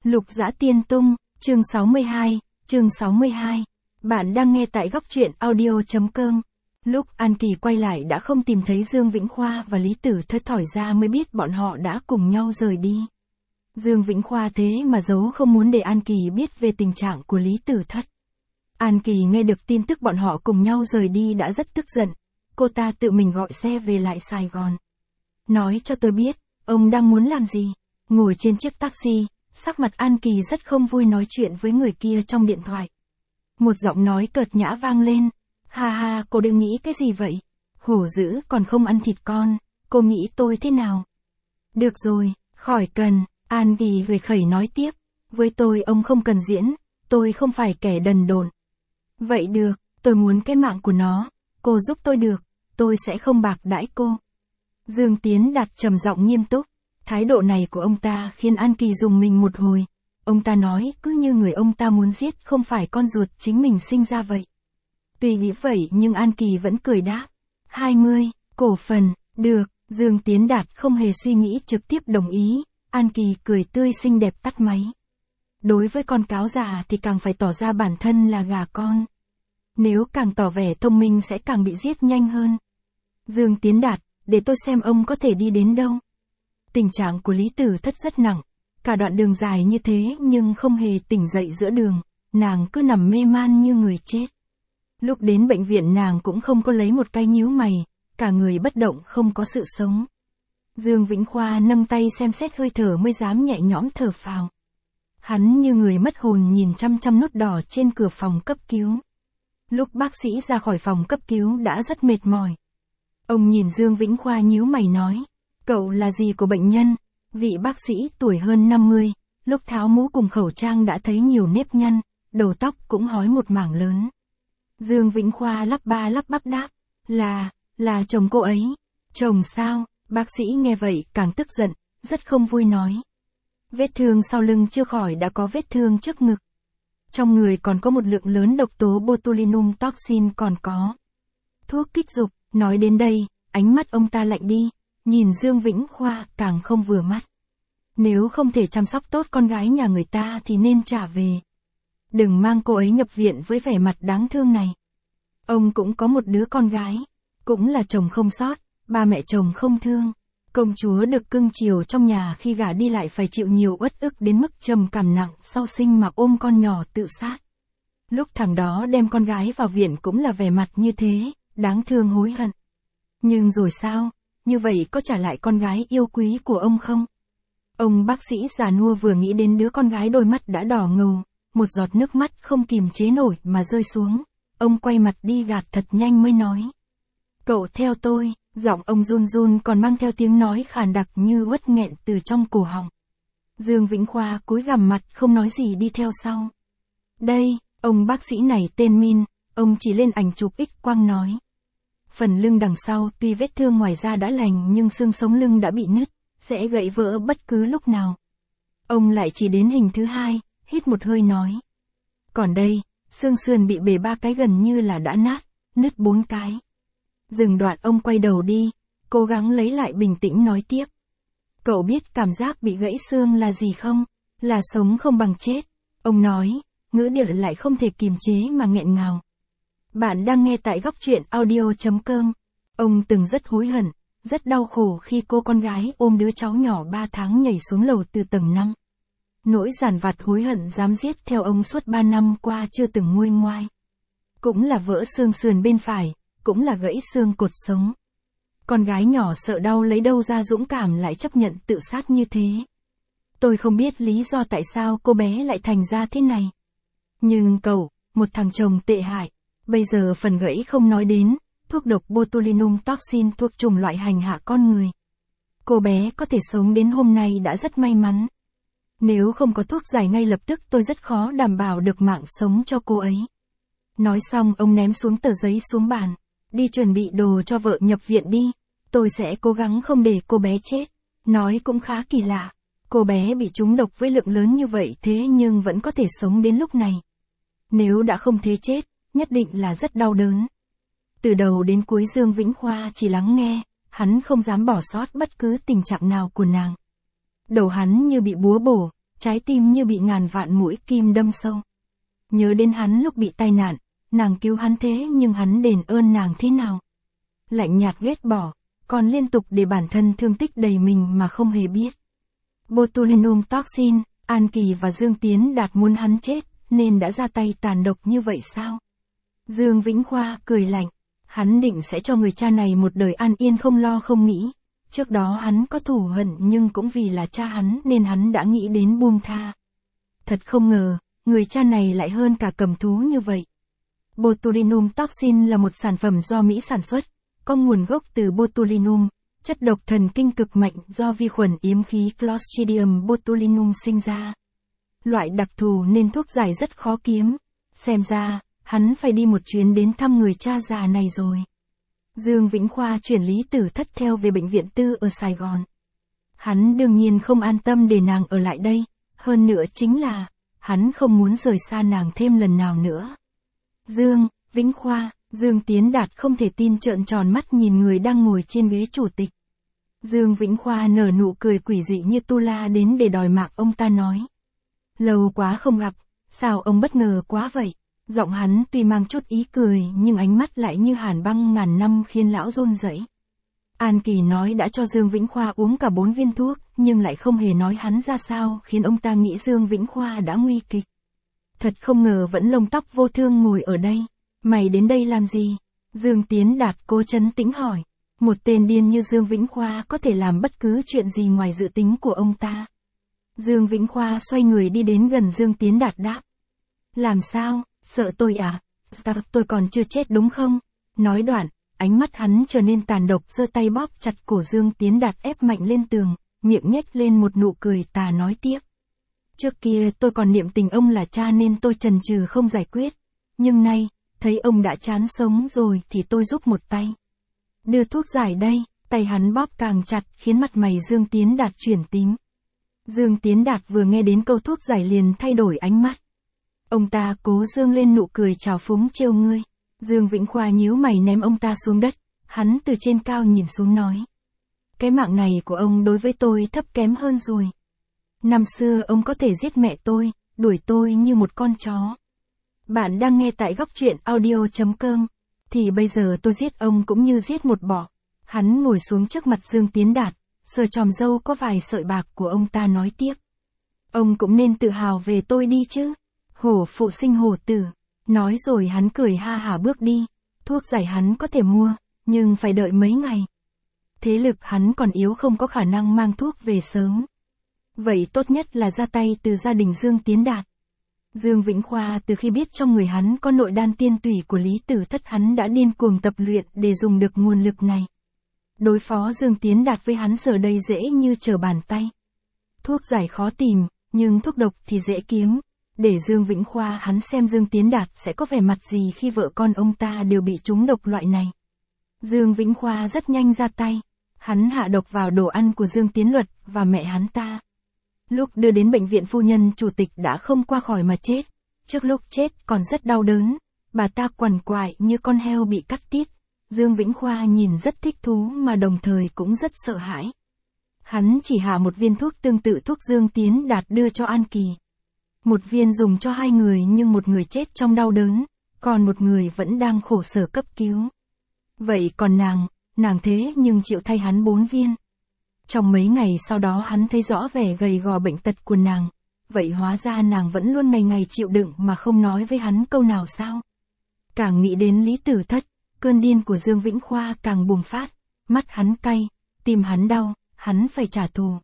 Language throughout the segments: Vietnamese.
Lục Dã Tiên Tung, chương 62. Bạn đang nghe tại góc truyện audio.com. Lúc An Kỳ quay lại đã không tìm thấy Dương Vĩnh Khoa và Lý Tử Thất, thỏi ra mới biết bọn họ đã cùng nhau rời đi. Dương Vĩnh Khoa thế mà giấu không muốn để An Kỳ biết về tình trạng của Lý Tử Thất. An Kỳ nghe được tin tức bọn họ cùng nhau rời đi đã rất tức giận. Cô ta tự mình gọi xe về lại Sài Gòn. Nói cho tôi biết, ông đang muốn làm gì? Ngồi trên chiếc taxi, sắc mặt An Kỳ rất không vui nói chuyện với người kia trong điện thoại. Một giọng nói cợt nhã vang lên. Ha ha, cô đừng nghĩ cái gì vậy? Hổ dữ còn không ăn thịt con, cô nghĩ tôi thế nào? Được rồi, khỏi cần, An Kỳ cười khẩy nói tiếp. Với tôi ông không cần diễn, tôi không phải kẻ đần độn. Vậy được, tôi muốn cái mạng của nó, cô giúp tôi được, tôi sẽ không bạc đãi cô. Dương Tiến Đạt trầm giọng nghiêm túc. Thái độ này của ông ta khiến An Kỳ rùng mình một hồi. Ông ta nói cứ như người ông ta muốn giết không phải con ruột chính mình sinh ra vậy. Tuy nghĩ vậy nhưng An Kỳ vẫn cười đáp. 20, cổ phần, được, Dương Tiến Đạt không hề suy nghĩ trực tiếp đồng ý. An Kỳ cười tươi xinh đẹp tắt máy. Đối với con cáo già thì càng phải tỏ ra bản thân là gà con. Nếu càng tỏ vẻ thông minh sẽ càng bị giết nhanh hơn. Dương Tiến Đạt, để tôi xem ông có thể đi đến đâu. Tình trạng của Lý Tử Thất rất nặng, cả đoạn đường dài như thế nhưng không hề tỉnh dậy giữa đường, nàng cứ nằm mê man như người chết. Lúc đến bệnh viện nàng cũng không có lấy một cái nhíu mày, cả người bất động không có sự sống. Dương Vĩnh Khoa nâng tay xem xét hơi thở mới dám nhẹ nhõm thở phào. Hắn như người mất hồn nhìn chăm chăm nút đỏ trên cửa phòng cấp cứu. Lúc bác sĩ ra khỏi phòng cấp cứu đã rất mệt mỏi. Ông nhìn Dương Vĩnh Khoa nhíu mày nói. Cậu là gì của bệnh nhân? Vị bác sĩ tuổi hơn 50, lúc tháo mũ cùng khẩu trang đã thấy nhiều nếp nhăn, đầu tóc cũng hói một mảng lớn. Dương Vĩnh Khoa lắp ba lắp bắp đáp. Là chồng cô ấy. Chồng sao? Bác sĩ nghe vậy càng tức giận, rất không vui nói. Vết thương sau lưng chưa khỏi đã có vết thương trước ngực. Trong người còn có một lượng lớn độc tố botulinum toxin còn có. Thuốc kích dục, nói đến đây, ánh mắt ông ta lạnh đi. Nhìn Dương Vĩnh Khoa càng không vừa mắt. Nếu không thể chăm sóc tốt con gái nhà người ta thì nên trả về. Đừng mang cô ấy nhập viện với vẻ mặt đáng thương này. Ông cũng có một đứa con gái. Cũng là chồng không sót, ba mẹ chồng không thương. Công chúa được cưng chiều trong nhà khi gả đi lại phải chịu nhiều uất ức đến mức trầm cảm nặng sau sinh mà ôm con nhỏ tự sát. Lúc thằng đó đem con gái vào viện cũng là vẻ mặt như thế, đáng thương hối hận. Nhưng rồi sao? Như vậy có trả lại con gái yêu quý của ông không? Ông bác sĩ già nua vừa nghĩ đến đứa con gái đôi mắt đã đỏ ngầu, một giọt nước mắt không kìm chế nổi mà rơi xuống. Ông quay mặt đi gạt thật nhanh mới nói. Cậu theo tôi, giọng ông run run còn mang theo tiếng nói khàn đặc như uất nghẹn từ trong cổ họng. Dương Vĩnh Khoa cúi gằm mặt không nói gì đi theo sau. Đây, ông bác sĩ này tên Min, ông chỉ lên ảnh chụp X quang nói. Phần lưng đằng sau tuy vết thương ngoài da đã lành nhưng xương sống lưng đã bị nứt, sẽ gãy vỡ bất cứ lúc nào. Ông lại chỉ đến hình thứ hai, hít một hơi nói. Còn đây, xương sườn bị bể 3 cái gần như là đã nát, nứt 4 cái. Dừng đoạn ông quay đầu đi, cố gắng lấy lại bình tĩnh nói tiếp. Cậu biết cảm giác bị gãy xương là gì không? Là sống không bằng chết. Ông nói, ngữ điệu lại không thể kìm chế mà nghẹn ngào. Bạn đang nghe tại góc truyện audio.com. Ông từng rất hối hận, rất đau khổ khi cô con gái ôm đứa cháu nhỏ 3 tháng nhảy xuống lầu từ tầng 5. Nỗi giàn vặt hối hận dám giết theo ông suốt 3 năm qua chưa từng nguôi ngoai. Cũng là vỡ xương sườn bên phải, cũng là gãy xương cột sống. Con gái nhỏ sợ đau lấy đâu ra dũng cảm lại chấp nhận tự sát như thế. Tôi không biết lý do tại sao cô bé lại thành ra thế này. Nhưng cậu, một thằng chồng tệ hại. Bây giờ phần gãy không nói đến, thuốc độc botulinum toxin thuộc chủng loại hành hạ con người. Cô bé có thể sống đến hôm nay đã rất may mắn. Nếu không có thuốc giải ngay lập tức tôi rất khó đảm bảo được mạng sống cho cô ấy. Nói xong ông ném xuống tờ giấy xuống bàn. Đi chuẩn bị đồ cho vợ nhập viện đi. Tôi sẽ cố gắng không để cô bé chết. Nói cũng khá kỳ lạ. Cô bé bị trúng độc với lượng lớn như vậy thế nhưng vẫn có thể sống đến lúc này. Nếu đã không thế chết, nhất định là rất đau đớn. Từ đầu đến cuối Dương Vĩnh Khoa chỉ lắng nghe, hắn không dám bỏ sót bất cứ tình trạng nào của nàng. Đầu hắn như bị búa bổ, trái tim như bị ngàn vạn mũi kim đâm sâu. Nhớ đến hắn lúc bị tai nạn, nàng cứu hắn thế nhưng hắn đền ơn nàng thế nào? Lạnh nhạt ghét bỏ, còn liên tục để bản thân thương tích đầy mình mà không hề biết. Botulinum toxin, An Kỳ và Dương Tiến Đạt muốn hắn chết, nên đã ra tay tàn độc như vậy sao? Dương Vĩnh Khoa cười lạnh, hắn định sẽ cho người cha này một đời an yên không lo không nghĩ. Trước đó hắn có thù hận nhưng cũng vì là cha hắn nên hắn đã nghĩ đến buông tha. Thật không ngờ, người cha này lại hơn cả cầm thú như vậy. Botulinum toxin là một sản phẩm do Mỹ sản xuất, có nguồn gốc từ botulinum, chất độc thần kinh cực mạnh do vi khuẩn yếm khí Clostridium botulinum sinh ra. Loại đặc thù nên thuốc giải rất khó kiếm. Xem ra, hắn phải đi một chuyến đến thăm người cha già này rồi. Dương Vĩnh Khoa chuyển Lý Tử Thất theo về bệnh viện tư ở Sài Gòn. Hắn đương nhiên không an tâm để nàng ở lại đây, hơn nữa chính là, hắn không muốn rời xa nàng thêm lần nào nữa. Dương Vĩnh Khoa, Dương Tiến Đạt không thể tin trợn tròn mắt nhìn người đang ngồi trên ghế chủ tịch. Dương Vĩnh Khoa nở nụ cười quỷ dị như tu la đến để đòi mạng ông ta nói. Lâu quá không gặp, sao ông bất ngờ quá vậy? Giọng hắn tuy mang chút ý cười nhưng ánh mắt lại như hàn băng ngàn năm khiến lão run rẩy. An Kỳ nói đã cho Dương Vĩnh Khoa uống cả 4 viên thuốc, nhưng lại không hề nói hắn ra sao khiến ông ta nghĩ Dương Vĩnh Khoa đã nguy kịch. Thật không ngờ vẫn lông tóc vô thương ngồi ở đây. Mày đến đây làm gì? Dương Tiến Đạt cố trấn tĩnh hỏi. Một tên điên như Dương Vĩnh Khoa có thể làm bất cứ chuyện gì ngoài dự tính của ông ta. Dương Vĩnh Khoa xoay người đi đến gần Dương Tiến Đạt đáp. Làm sao, sợ tôi à? Sao tôi còn chưa chết đúng không? Nói đoạn, ánh mắt hắn trở nên tàn độc giơ tay bóp chặt cổ Dương Tiến Đạt ép mạnh lên tường, miệng nhếch lên một nụ cười tà nói tiếp. Trước kia tôi còn niệm tình ông là cha nên tôi chần chừ không giải quyết. Nhưng nay, thấy ông đã chán sống rồi thì tôi giúp một tay. Đưa thuốc giải đây, tay hắn bóp càng chặt khiến mặt mày Dương Tiến Đạt chuyển tím. Dương Tiến Đạt vừa nghe đến câu thuốc giải liền thay đổi ánh mắt. Ông ta cố dương lên nụ cười trào phúng trêu ngươi. Dương Vĩnh Khoa nhíu mày ném ông ta xuống đất, hắn từ trên cao nhìn xuống nói. Cái mạng này của ông đối với tôi thấp kém hơn rồi. Năm xưa ông có thể giết mẹ tôi, đuổi tôi như một con chó. Bạn đang nghe tại góc truyện audio.com. Thì bây giờ tôi giết ông cũng như giết một bọ. Hắn ngồi xuống trước mặt Dương Tiến Đạt, sờ chòm râu có vài sợi bạc của ông ta nói tiếp. Ông cũng nên tự hào về tôi đi chứ. Hổ phụ sinh hổ tử. Nói rồi hắn cười ha hả bước đi. Thuốc giải hắn có thể mua, nhưng phải đợi mấy ngày. Thế lực hắn còn yếu không có khả năng mang thuốc về sớm. Vậy tốt nhất là ra tay từ gia đình Dương Tiến Đạt. Dương Vĩnh Khoa từ khi biết trong người hắn có nội đan tiên tủy của Lý Tử Thất hắn đã điên cuồng tập luyện để dùng được nguồn lực này. Đối phó Dương Tiến Đạt với hắn giờ đây dễ như trở bàn tay. Thuốc giải khó tìm, nhưng thuốc độc thì dễ kiếm. Để Dương Vĩnh Khoa hắn xem Dương Tiến Đạt sẽ có vẻ mặt gì khi vợ con ông ta đều bị trúng độc loại này. Dương Vĩnh Khoa rất nhanh ra tay. Hắn hạ độc vào đồ ăn của Dương Tiến Luật và mẹ hắn ta. Lúc đưa đến bệnh viện phu nhân chủ tịch đã không qua khỏi mà chết. Trước lúc chết còn rất đau đớn. Bà ta quằn quại như con heo bị cắt tiết. Dương Vĩnh Khoa nhìn rất thích thú mà đồng thời cũng rất sợ hãi. Hắn chỉ hạ một viên thuốc tương tự thuốc Dương Tiến Đạt đưa cho An Kỳ. Một viên dùng cho 2 người nhưng một người chết trong đau đớn, còn một người vẫn đang khổ sở cấp cứu. Vậy còn nàng thế nhưng chịu thay hắn 4 viên. Trong mấy ngày sau đó hắn thấy rõ vẻ gầy gò bệnh tật của nàng. Vậy hóa ra nàng vẫn luôn ngày ngày chịu đựng mà không nói với hắn câu nào sao? Càng nghĩ đến Lý Tử Thất, cơn điên của Dương Vĩnh Khoa càng bùng phát. Mắt hắn cay, tim hắn đau, hắn phải trả thù.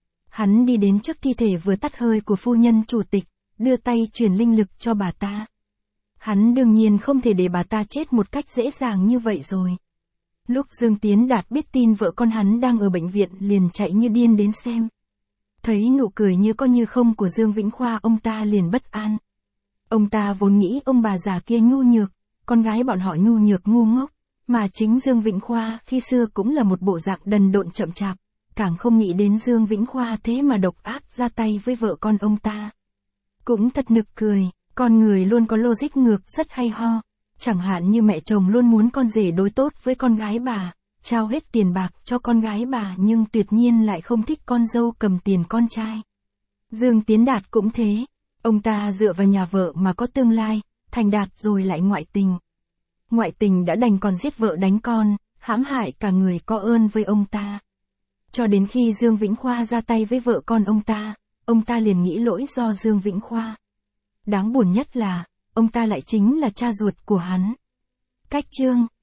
Hắn đi đến trước thi thể vừa tắt hơi của phu nhân chủ tịch, đưa tay truyền linh lực cho bà ta. Hắn đương nhiên không thể để bà ta chết một cách dễ dàng như vậy rồi. Lúc Dương Tiến Đạt biết tin vợ con hắn đang ở bệnh viện liền chạy như điên đến xem. Thấy nụ cười như có như không của Dương Vĩnh Khoa ông ta liền bất an. Ông ta vốn nghĩ ông bà già kia nhu nhược, con gái bọn họ nhu nhược ngu ngốc, mà chính Dương Vĩnh Khoa khi xưa cũng là một bộ dạng đần độn chậm chạp, càng không nghĩ đến Dương Vĩnh Khoa thế mà độc ác ra tay với vợ con ông ta. Cũng thật nực cười, con người luôn có logic ngược rất hay ho. Chẳng hạn như mẹ chồng luôn muốn con rể đối tốt với con gái bà, trao hết tiền bạc cho con gái bà nhưng tuyệt nhiên lại không thích con dâu cầm tiền con trai. Dương Tiến Đạt cũng thế. Ông ta dựa vào nhà vợ mà có tương lai, thành đạt rồi lại ngoại tình. Ngoại tình đã đành còn giết vợ đánh con, hãm hại cả người có ơn với ông ta. Cho đến khi Dương Vĩnh Khoa ra tay với vợ con ông ta liền nghĩ lỗi do Dương Vĩnh Khoa. Đáng buồn nhất là, ông ta lại chính là cha ruột của hắn. Cách chương